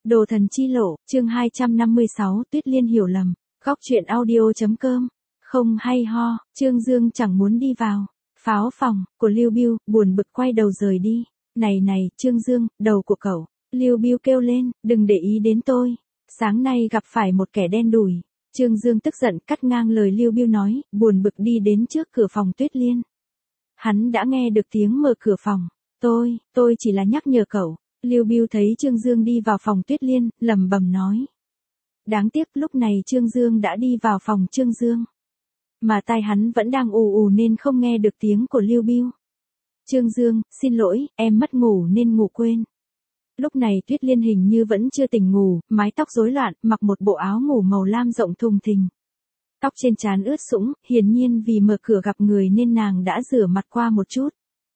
Đồ thần chi lộ, chương 256, Tuyết Liên hiểu lầm. Góc truyện audio.com. Không hay ho, Trương Dương chẳng muốn đi vào. Pháo phòng, của Lưu Bưu, buồn bực quay đầu rời đi. Này này, Trương Dương, đầu của cậu. Lưu Bưu kêu lên, đừng để ý đến tôi. Sáng nay gặp phải một kẻ đen đủi. Trương Dương tức giận cắt ngang lời Lưu Bưu nói, buồn bực đi đến trước cửa phòng Tuyết Liên. Hắn đã nghe được tiếng mở cửa phòng. Tôi chỉ là nhắc nhở cậu. Lưu Bưu thấy Trương Dương đi vào phòng Tuyết Liên, lẩm bẩm nói. Đáng tiếc lúc này Trương Dương đã đi vào phòng Trương Dương. Mà tai hắn vẫn đang ù nên không nghe được tiếng của Lưu Bưu. Trương Dương, xin lỗi, em mất ngủ nên ngủ quên. Lúc này Tuyết Liên hình như vẫn chưa tỉnh ngủ, mái tóc rối loạn, mặc một bộ áo ngủ màu lam rộng thùng thình. Tóc trên trán ướt sũng, hiển nhiên vì mở cửa gặp người nên nàng đã rửa mặt qua một chút.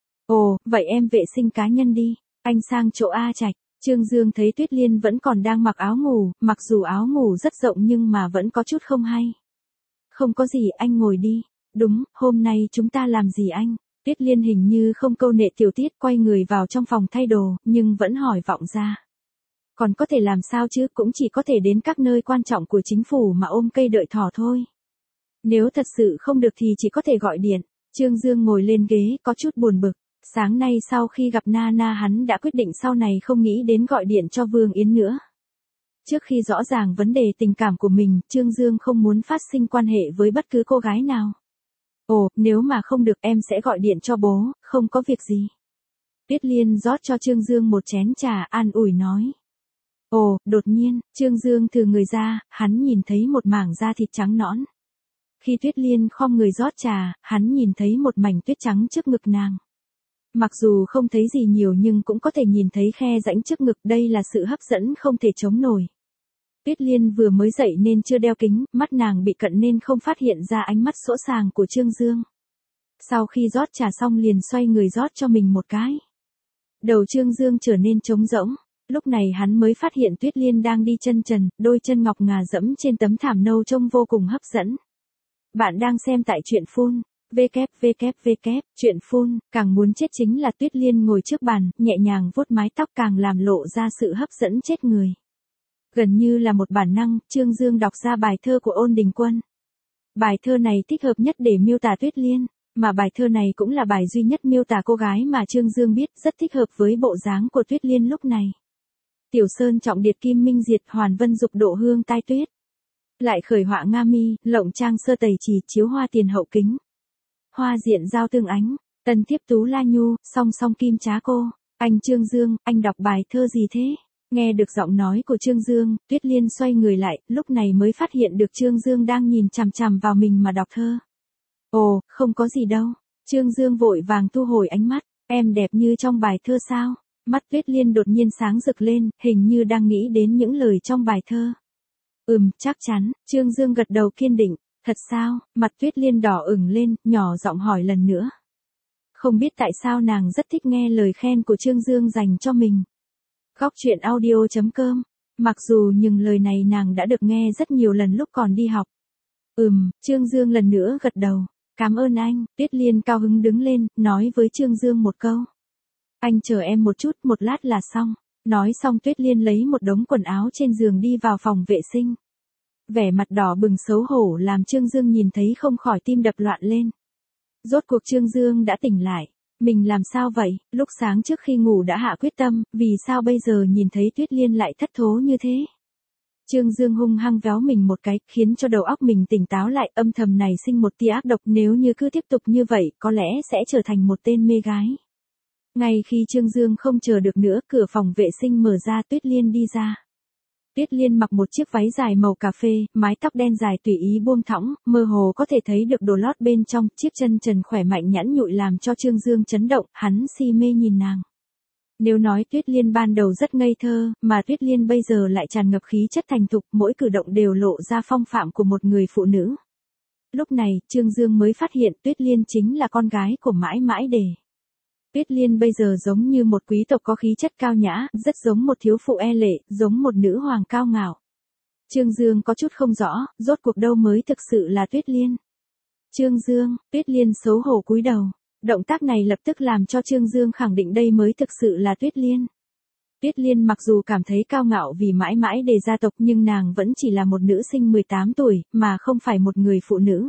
Ồ, vậy em vệ sinh cá nhân đi, anh sang chỗ A Trạch. Trương Dương thấy Tuyết Liên vẫn còn đang mặc áo ngủ, mặc dù áo ngủ rất rộng nhưng mà vẫn có chút không hay. Không có gì, anh ngồi đi. Đúng, hôm nay chúng ta làm gì anh? Tuyết Liên hình như không câu nệ tiểu tiết quay người vào trong phòng thay đồ, nhưng vẫn hỏi vọng ra. Còn có thể làm sao chứ, cũng chỉ có thể đến các nơi quan trọng của chính phủ mà ôm cây đợi thỏ thôi. Nếu thật sự không được thì chỉ có thể gọi điện. Trương Dương ngồi lên ghế, có chút buồn bực. Sáng nay sau khi gặp Nana hắn đã quyết định sau này không nghĩ đến gọi điện cho Vương Yến nữa. Trước khi rõ ràng vấn đề tình cảm của mình, Trương Dương không muốn phát sinh quan hệ với bất cứ cô gái nào. Ồ, nếu mà không được em sẽ gọi điện cho bố, không có việc gì. Tuyết Liên rót cho Trương Dương một chén trà an ủi nói. Ồ, đột nhiên, Trương Dương thừ người ra, hắn nhìn thấy một mảng da thịt trắng nõn. Khi Tuyết Liên khom người rót trà, hắn nhìn thấy một mảnh tuyết trắng trước ngực nàng. Mặc dù không thấy gì nhiều nhưng cũng có thể nhìn thấy khe rãnh trước ngực, đây là sự hấp dẫn không thể chống nổi. Tuyết Liên vừa mới dậy nên chưa đeo kính, mắt nàng bị cận nên không phát hiện ra ánh mắt sỗ sàng của Trương Dương. Sau khi rót trà xong liền xoay người rót cho mình một cái. Đầu Trương Dương trở nên trống rỗng, lúc này hắn mới phát hiện Tuyết Liên đang đi chân trần, đôi chân ngọc ngà dẫm trên tấm thảm nâu trông vô cùng hấp dẫn. Bạn đang xem tại truyện Phun. Chuyện Phun, càng muốn chết chính là Tuyết Liên ngồi trước bàn, nhẹ nhàng vuốt mái tóc càng làm lộ ra sự hấp dẫn chết người. Gần như là một bản năng, Trương Dương đọc ra bài thơ của Ôn Đình Quân. Bài thơ này thích hợp nhất để miêu tả Tuyết Liên, mà bài thơ này cũng là bài duy nhất miêu tả cô gái mà Trương Dương biết, rất thích hợp với bộ dáng của Tuyết Liên lúc này. Tiểu Sơn trọng điệt kim minh diệt, hoàn vân dục độ hương tai tuyết. Lại khởi họa nga mi, lộng trang sơ tẩy chỉ, chiếu hoa tiền hậu kính. Hoa diện giao tương ánh, tân tiếp tú la nhu, song song kim trá cô. Anh Trương Dương, anh đọc bài thơ gì thế? Nghe được giọng nói của Trương Dương, Tuyết Liên xoay người lại, lúc này mới phát hiện được Trương Dương đang nhìn chằm chằm vào mình mà đọc thơ. Ồ, không có gì đâu. Trương Dương vội vàng thu hồi ánh mắt, em đẹp như trong bài thơ sao? Mắt Tuyết Liên đột nhiên sáng rực lên, hình như đang nghĩ đến những lời trong bài thơ. Chắc chắn, Trương Dương gật đầu kiên định. Thật sao? Mặt Tuyết Liên đỏ ửng lên, nhỏ giọng hỏi lần nữa. Không biết tại sao nàng rất thích nghe lời khen của Trương Dương dành cho mình. Góc truyện audio.com. Mặc dù nhưng lời này nàng đã được nghe rất nhiều lần lúc còn đi học. Trương Dương lần nữa gật đầu. Cảm ơn anh. Tuyết Liên cao hứng đứng lên, nói với Trương Dương một câu. Anh chờ em một chút, một lát là xong. Nói xong Tuyết Liên lấy một đống quần áo trên giường đi vào phòng vệ sinh. Vẻ mặt đỏ bừng xấu hổ làm Trương Dương nhìn thấy không khỏi tim đập loạn lên. Rốt cuộc Trương Dương đã tỉnh lại. Mình làm sao vậy? Lúc sáng trước khi ngủ đã hạ quyết tâm, vì sao bây giờ nhìn thấy Tuyết Liên lại thất thố như thế? Trương Dương hung hăng véo mình một cái, khiến cho đầu óc mình tỉnh táo lại, âm thầm này sinh một tia ác độc, nếu như cứ tiếp tục như vậy, có lẽ sẽ trở thành một tên mê gái. Ngay khi Trương Dương không chờ được nữa, cửa phòng vệ sinh mở ra, Tuyết Liên đi ra. Tuyết Liên mặc một chiếc váy dài màu cà phê, mái tóc đen dài tùy ý buông thõng, mơ hồ có thể thấy được đồ lót bên trong, chiếc chân trần khỏe mạnh nhẵn nhụi làm cho Trương Dương chấn động, hắn si mê nhìn nàng. Nếu nói Tuyết Liên ban đầu rất ngây thơ, mà Tuyết Liên bây giờ lại tràn ngập khí chất thành thục, mỗi cử động đều lộ ra phong phạm của một người phụ nữ. Lúc này, Trương Dương mới phát hiện Tuyết Liên chính là con gái của Mãi Mãi Đề. Tuyết Liên bây giờ giống như một quý tộc có khí chất cao nhã, rất giống một thiếu phụ e lệ, giống một nữ hoàng cao ngạo. Trương Dương có chút không rõ, rốt cuộc đâu mới thực sự là Tuyết Liên. Trương Dương, Tuyết Liên xấu hổ cúi đầu. Động tác này lập tức làm cho Trương Dương khẳng định đây mới thực sự là Tuyết Liên. Tuyết Liên mặc dù cảm thấy cao ngạo vì mãi mãi đề gia tộc nhưng nàng vẫn chỉ là một nữ sinh 18 tuổi, mà không phải một người phụ nữ.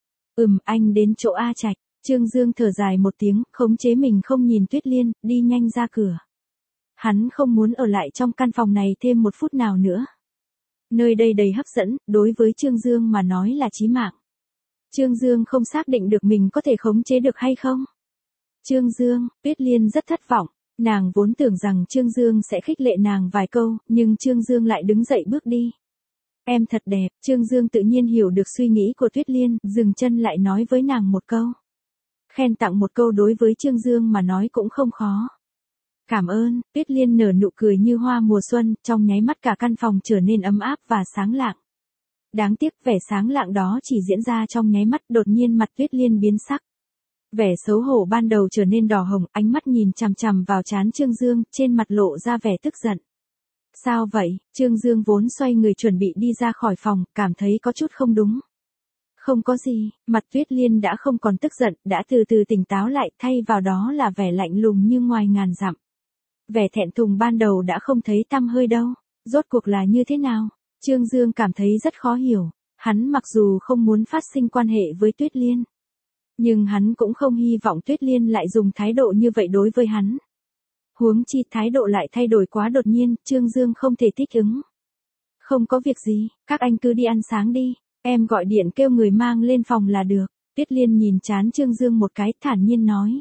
Anh đến chỗ A Trạch. Trương Dương thở dài một tiếng, khống chế mình không nhìn Tuyết Liên, đi nhanh ra cửa. Hắn không muốn ở lại trong căn phòng này thêm một phút nào nữa. Nơi đây đầy hấp dẫn, đối với Trương Dương mà nói là chí mạng. Trương Dương không xác định được mình có thể khống chế được hay không. Trương Dương, Tuyết Liên rất thất vọng. Nàng vốn tưởng rằng Trương Dương sẽ khích lệ nàng vài câu, nhưng Trương Dương lại đứng dậy bước đi. Em thật đẹp, Trương Dương tự nhiên hiểu được suy nghĩ của Tuyết Liên, dừng chân lại nói với nàng một câu. Khen tặng một câu đối với Trương Dương mà nói cũng không khó. Cảm ơn, Tuyết Liên nở nụ cười như hoa mùa xuân, trong nháy mắt cả căn phòng trở nên ấm áp và sáng lạng. Đáng tiếc vẻ sáng lạng đó chỉ diễn ra trong nháy mắt, đột nhiên mặt Tuyết Liên biến sắc. Vẻ xấu hổ ban đầu trở nên đỏ hồng, ánh mắt nhìn chằm chằm vào trán Trương Dương, trên mặt lộ ra vẻ tức giận. Sao vậy? Trương Dương vốn xoay người chuẩn bị đi ra khỏi phòng, cảm thấy có chút không đúng. Không có gì, mặt Tuyết Liên đã không còn tức giận, đã từ từ tỉnh táo lại, thay vào đó là vẻ lạnh lùng như ngoài ngàn dặm. Vẻ thẹn thùng ban đầu đã không thấy tăm hơi đâu. Rốt cuộc là như thế nào? Trương Dương cảm thấy rất khó hiểu. Hắn mặc dù không muốn phát sinh quan hệ với Tuyết Liên, nhưng hắn cũng không hy vọng Tuyết Liên lại dùng thái độ như vậy đối với hắn. Huống chi thái độ lại thay đổi quá đột nhiên, Trương Dương không thể thích ứng. Không có việc gì, các anh cứ đi ăn sáng đi, em gọi điện kêu người mang lên phòng là được. Tuyết Liên nhìn trán Trương Dương một cái, thản nhiên nói.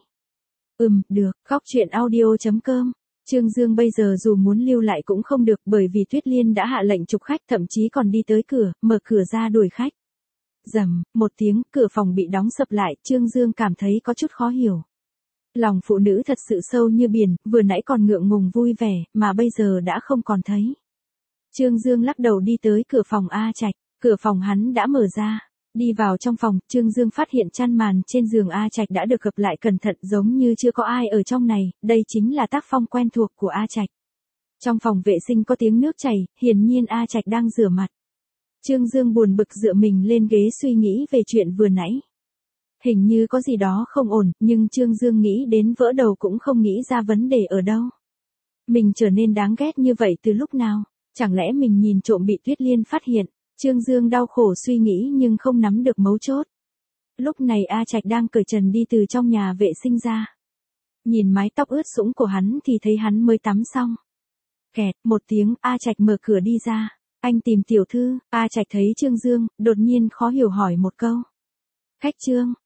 Được, Góc Truyện Audio.com. Trương Dương bây giờ dù muốn lưu lại cũng không được, bởi vì Tuyết Liên đã hạ lệnh trục khách, thậm chí còn đi tới cửa, mở cửa ra đuổi khách. Rầm, một tiếng, cửa phòng bị đóng sập lại, Trương Dương cảm thấy có chút khó hiểu. Lòng phụ nữ thật sự sâu như biển, vừa nãy còn ngượng ngùng vui vẻ, mà bây giờ đã không còn thấy. Trương Dương lắc đầu đi tới cửa phòng A Trạch, cửa phòng hắn đã mở ra. Đi vào trong phòng, Trương Dương phát hiện chăn màn trên giường A Trạch đã được gập lại cẩn thận, giống như chưa có ai ở trong này, đây chính là tác phong quen thuộc của A Trạch. Trong phòng vệ sinh có tiếng nước chảy, hiển nhiên A Trạch đang rửa mặt. Trương Dương buồn bực dựa mình lên ghế suy nghĩ về chuyện vừa nãy. Hình như có gì đó không ổn, nhưng Trương Dương nghĩ đến vỡ đầu cũng không nghĩ ra vấn đề ở đâu. Mình trở nên đáng ghét như vậy từ lúc nào? Chẳng lẽ mình nhìn trộm bị Tuyết Liên phát hiện? Trương Dương đau khổ suy nghĩ nhưng không nắm được mấu chốt. Lúc này A Trạch đang cởi trần đi từ trong nhà vệ sinh ra. Nhìn mái tóc ướt sũng của hắn thì thấy hắn mới tắm xong. Kẹt, một tiếng, A Trạch mở cửa đi ra. Anh tìm tiểu thư. A Trạch thấy Trương Dương, đột nhiên khó hiểu hỏi một câu. Khách Trương,